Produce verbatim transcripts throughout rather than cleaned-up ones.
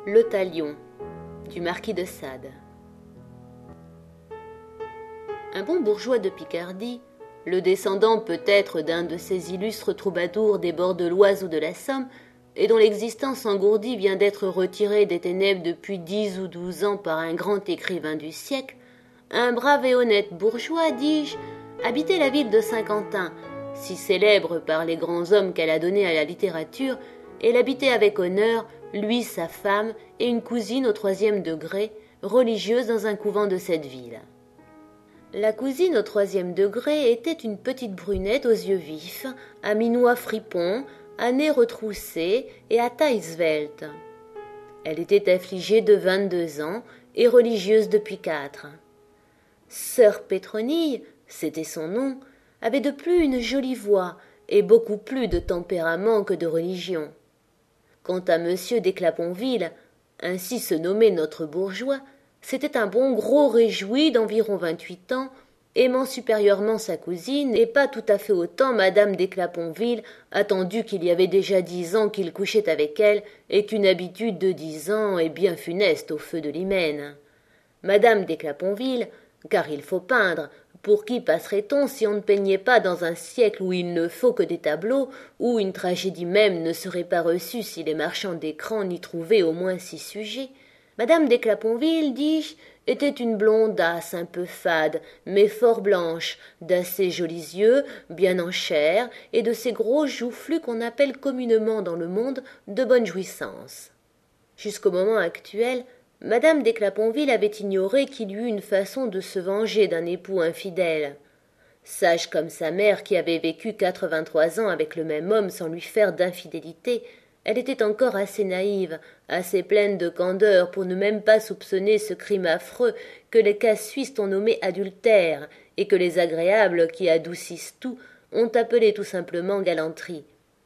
Le Talion, du marquis de Sade. Un bon bourgeois de Picardie, le descendant peut-être d'un de ces illustres troubadours des bords de l'Oise ou de la Somme, et dont l'existence engourdie vient d'être retirée des ténèbres depuis dix ou douze ans par un grand écrivain du siècle, un brave et honnête bourgeois, dis-je, habitait la ville de Saint-Quentin, si célèbre par les grands hommes qu'elle a donnés à la littérature, et l'habitait avec honneur, lui, sa femme et une cousine au troisième degré, religieuse dans un couvent de cette ville. La cousine au troisième degré était une petite brunette aux yeux vifs, à minois fripon, à nez retroussé et à taille svelte. Elle était affligée de vingt-deux ans et religieuse depuis quatre. Sœur Pétronille, c'était son nom, avait de plus une jolie voix et beaucoup plus de tempérament que de religion. Quant à monsieur d'Éclaponville, ainsi se nommait notre bourgeois, c'était un bon gros réjoui d'environ vingt-huit ans, aimant supérieurement sa cousine et pas tout à fait autant madame d'Éclaponville, attendu qu'il y avait déjà dix ans qu'il couchait avec elle et qu'une habitude de dix ans est bien funeste au feu de l'hymen. Madame d'Éclaponville, car il faut peindre, pour qui passerait-on si on ne peignait pas dans un siècle où il ne faut que des tableaux, où une tragédie même ne serait pas reçue si les marchands d'écran n'y trouvaient au moins six sujets? Madame d'Éclaponville, dis-je, était une blondasse un peu fade, mais fort blanche, d'assez jolis yeux, bien en chair, et de ces gros joufflus qu'on appelle communément dans le monde de bonne jouissance. Jusqu'au moment actuel, madame d'Éclaponville avait ignoré qu'il y eût une façon de se venger d'un époux infidèle. Sage comme sa mère qui avait vécu quatre-vingt-trois ans avec le même homme sans lui faire d'infidélité, elle était encore assez naïve, assez pleine de candeur pour ne même pas soupçonner ce crime affreux que les casuistes ont nommé adultère et que les agréables qui adoucissent tout ont appelé tout simplement galanterie.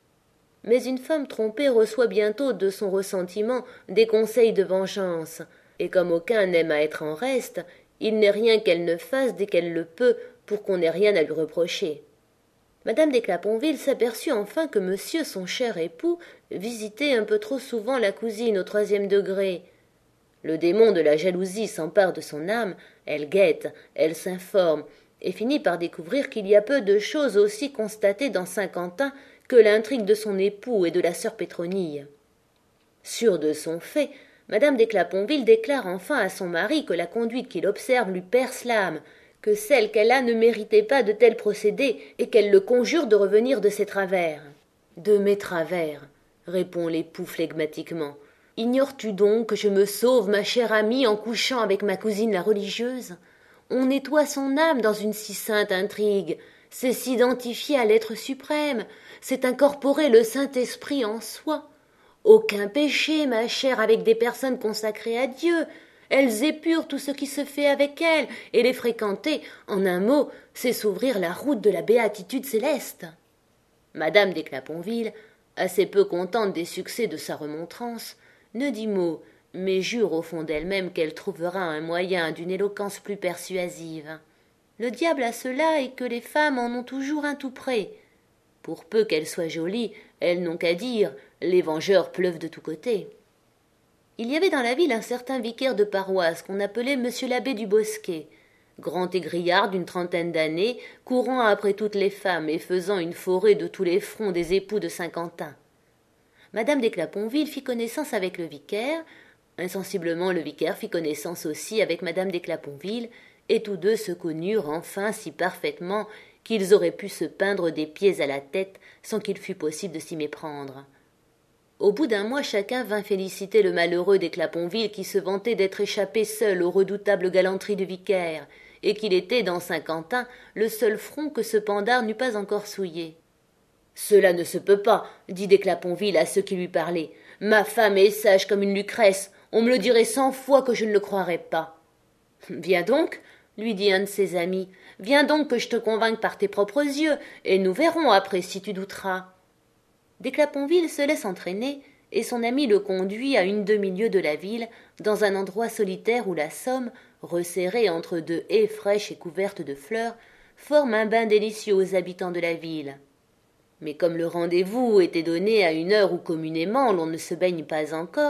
Mais une femme trompée reçoit bientôt de son ressentiment des conseils de vengeance, et comme aucun n'aime à être en reste, il n'est rien qu'elle ne fasse dès qu'elle le peut pour qu'on n'ait rien à lui reprocher. Madame d'Éclaponville s'aperçut enfin que monsieur son cher époux visitait un peu trop souvent la cousine au troisième degré. Le démon de la jalousie s'empare de son âme, elle guette, elle s'informe, et finit par découvrir qu'il y a peu de choses aussi constatées dans Saint-Quentin que l'intrigue de son époux et de la sœur Pétronille. Sûre de son fait, madame d'Éclaponville déclare enfin à son mari que la conduite qu'il observe lui perce l'âme, que celle qu'elle a ne méritait pas de tels procédés, et qu'elle le conjure de revenir de ses travers. « De mes travers » répond l'époux flegmatiquement. « Ignores-tu donc que je me sauve, ma chère amie, en couchant avec ma cousine la religieuse? On nettoie son âme dans une si sainte intrigue. C'est s'identifier à l'être suprême, c'est incorporer le Saint-Esprit en soi. Aucun péché, ma chère, avec des personnes consacrées à Dieu. Elles épurent tout ce qui se fait avec elles, et les fréquenter, en un mot, c'est s'ouvrir la route de la béatitude céleste. » Madame d'Éclaponville, assez peu contente des succès de sa remontrance, ne dit mot, mais jure au fond d'elle-même qu'elle trouvera un moyen d'une éloquence plus persuasive. Le diable a cela et que les femmes en ont toujours un tout près. Pour peu qu'elles soient jolies, elles n'ont qu'à dire, les vengeurs pleuvent de tous côtés. Il y avait dans la ville un certain vicaire de paroisse qu'on appelait monsieur l'abbé du Bosquet, grand égrillard d'une trentaine d'années, courant après toutes les femmes et faisant une forêt de tous les fronts des époux de Saint-Quentin. Madame d'Éclaponville fit connaissance avec le vicaire, insensiblement le vicaire fit connaissance aussi avec madame d'Éclaponville, et tous deux se connurent enfin si parfaitement qu'ils auraient pu se peindre des pieds à la tête sans qu'il fût possible de s'y méprendre. Au bout d'un mois, chacun vint féliciter le malheureux d'Éclaponville qui se vantait d'être échappé seul aux redoutables galanteries du vicaire, et qu'il était, dans Saint-Quentin, le seul front que ce pendard n'eût pas encore souillé. « Cela ne se peut pas, » dit d'Éclaponville à ceux qui lui parlaient. « Ma femme est sage comme une Lucrèce, on me le dirait cent fois que je ne le croirais pas. »« Viens donc, » lui dit un de ses amis, « viens donc que je te convainque par tes propres yeux, et nous verrons après si tu douteras. » D'Éclaponville se laisse entraîner, et son ami le conduit à une demi-lieue de la ville, dans un endroit solitaire où la Somme, resserrée entre deux haies fraîches et couvertes de fleurs, forme un bain délicieux aux habitants de la ville. Mais comme le rendez-vous était donné à une heure où communément l'on ne se baigne pas encore,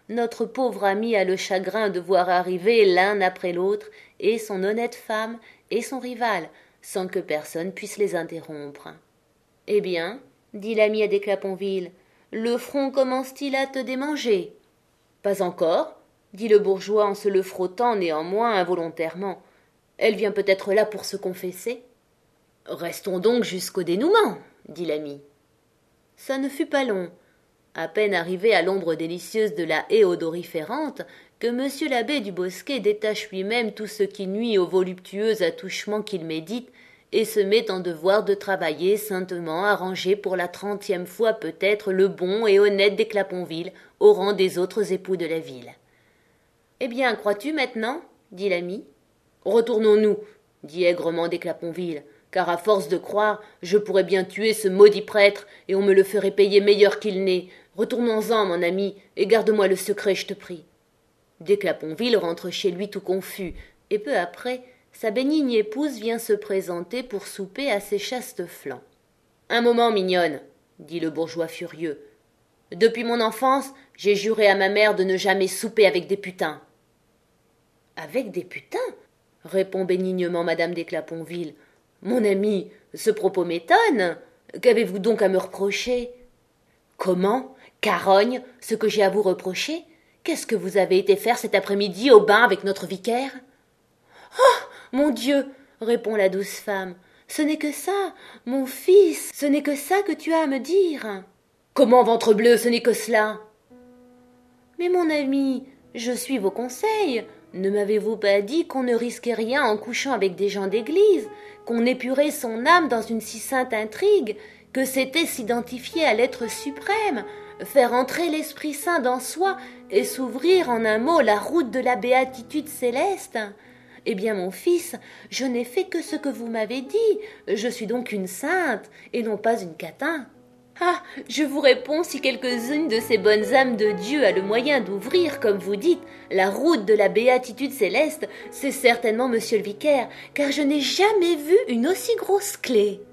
notre pauvre ami a le chagrin de voir arriver l'un après l'autre, et son honnête femme, et son rival, sans que personne puisse les interrompre. « Eh bien, dit l'ami à Desclaponville, le front commence-t-il à te démanger ?»« Pas encore, dit le bourgeois en se le frottant néanmoins involontairement. Elle vient peut-être là pour se confesser. »« Restons donc jusqu'au dénouement, dit l'ami. » Ça ne fut pas long. À peine arrivé à l'ombre délicieuse de la haie odoriférante, que monsieur l'abbé du Bosquet détache lui-même tout ce qui nuit au voluptueux attouchement qu'il médite, et se met en devoir de travailler saintement à ranger pour la trentième fois peut-être le bon et honnête Desclaponville au rang des autres époux de la ville. « Eh bien, crois-tu maintenant ?» dit l'ami. « Retournons-nous, » dit aigrement Desclaponville, « car à force de croire, je pourrais bien tuer ce maudit prêtre, et on me le ferait payer meilleur qu'il n'est. Retournons-en, mon ami, et garde-moi le secret, je te prie. » Desclaponville rentre chez lui tout confus, et peu après, sa bénigne épouse vient se présenter pour souper à ses chastes flancs. « Un moment, mignonne, » dit le bourgeois furieux. « Depuis mon enfance, j'ai juré à ma mère de ne jamais souper avec des putains. »« Avec des putains ?» répond bénignement madame Desclaponville. « Mon ami, ce propos m'étonne. Qu'avez-vous donc à me reprocher ?»« Comment ? Carogne, ce que j'ai à vous reprocher ? Qu'est-ce que vous avez été faire cet après-midi au bain avec notre vicaire ?»« Oh, mon Dieu !» répond la douce femme. « Ce n'est que ça, mon fils, ce n'est que ça que tu as à me dire. »« Comment, ventrebleu, ce n'est que cela ?»« Mais mon ami, je suis vos conseils. Ne m'avez-vous pas dit qu'on ne risquait rien en couchant avec des gens d'église, qu'on épurait son âme dans une si sainte intrigue, que c'était s'identifier à l'être suprême, faire entrer l'Esprit Saint dans soi et s'ouvrir en un mot la route de la béatitude céleste ? Eh bien, mon fils, je n'ai fait que ce que vous m'avez dit. Je suis donc une sainte et non pas une catin. Ah, je vous réponds, si quelques-unes de ces bonnes âmes de Dieu a le moyen d'ouvrir, comme vous dites, la route de la béatitude céleste, c'est certainement monsieur le vicaire, car je n'ai jamais vu une aussi grosse clé.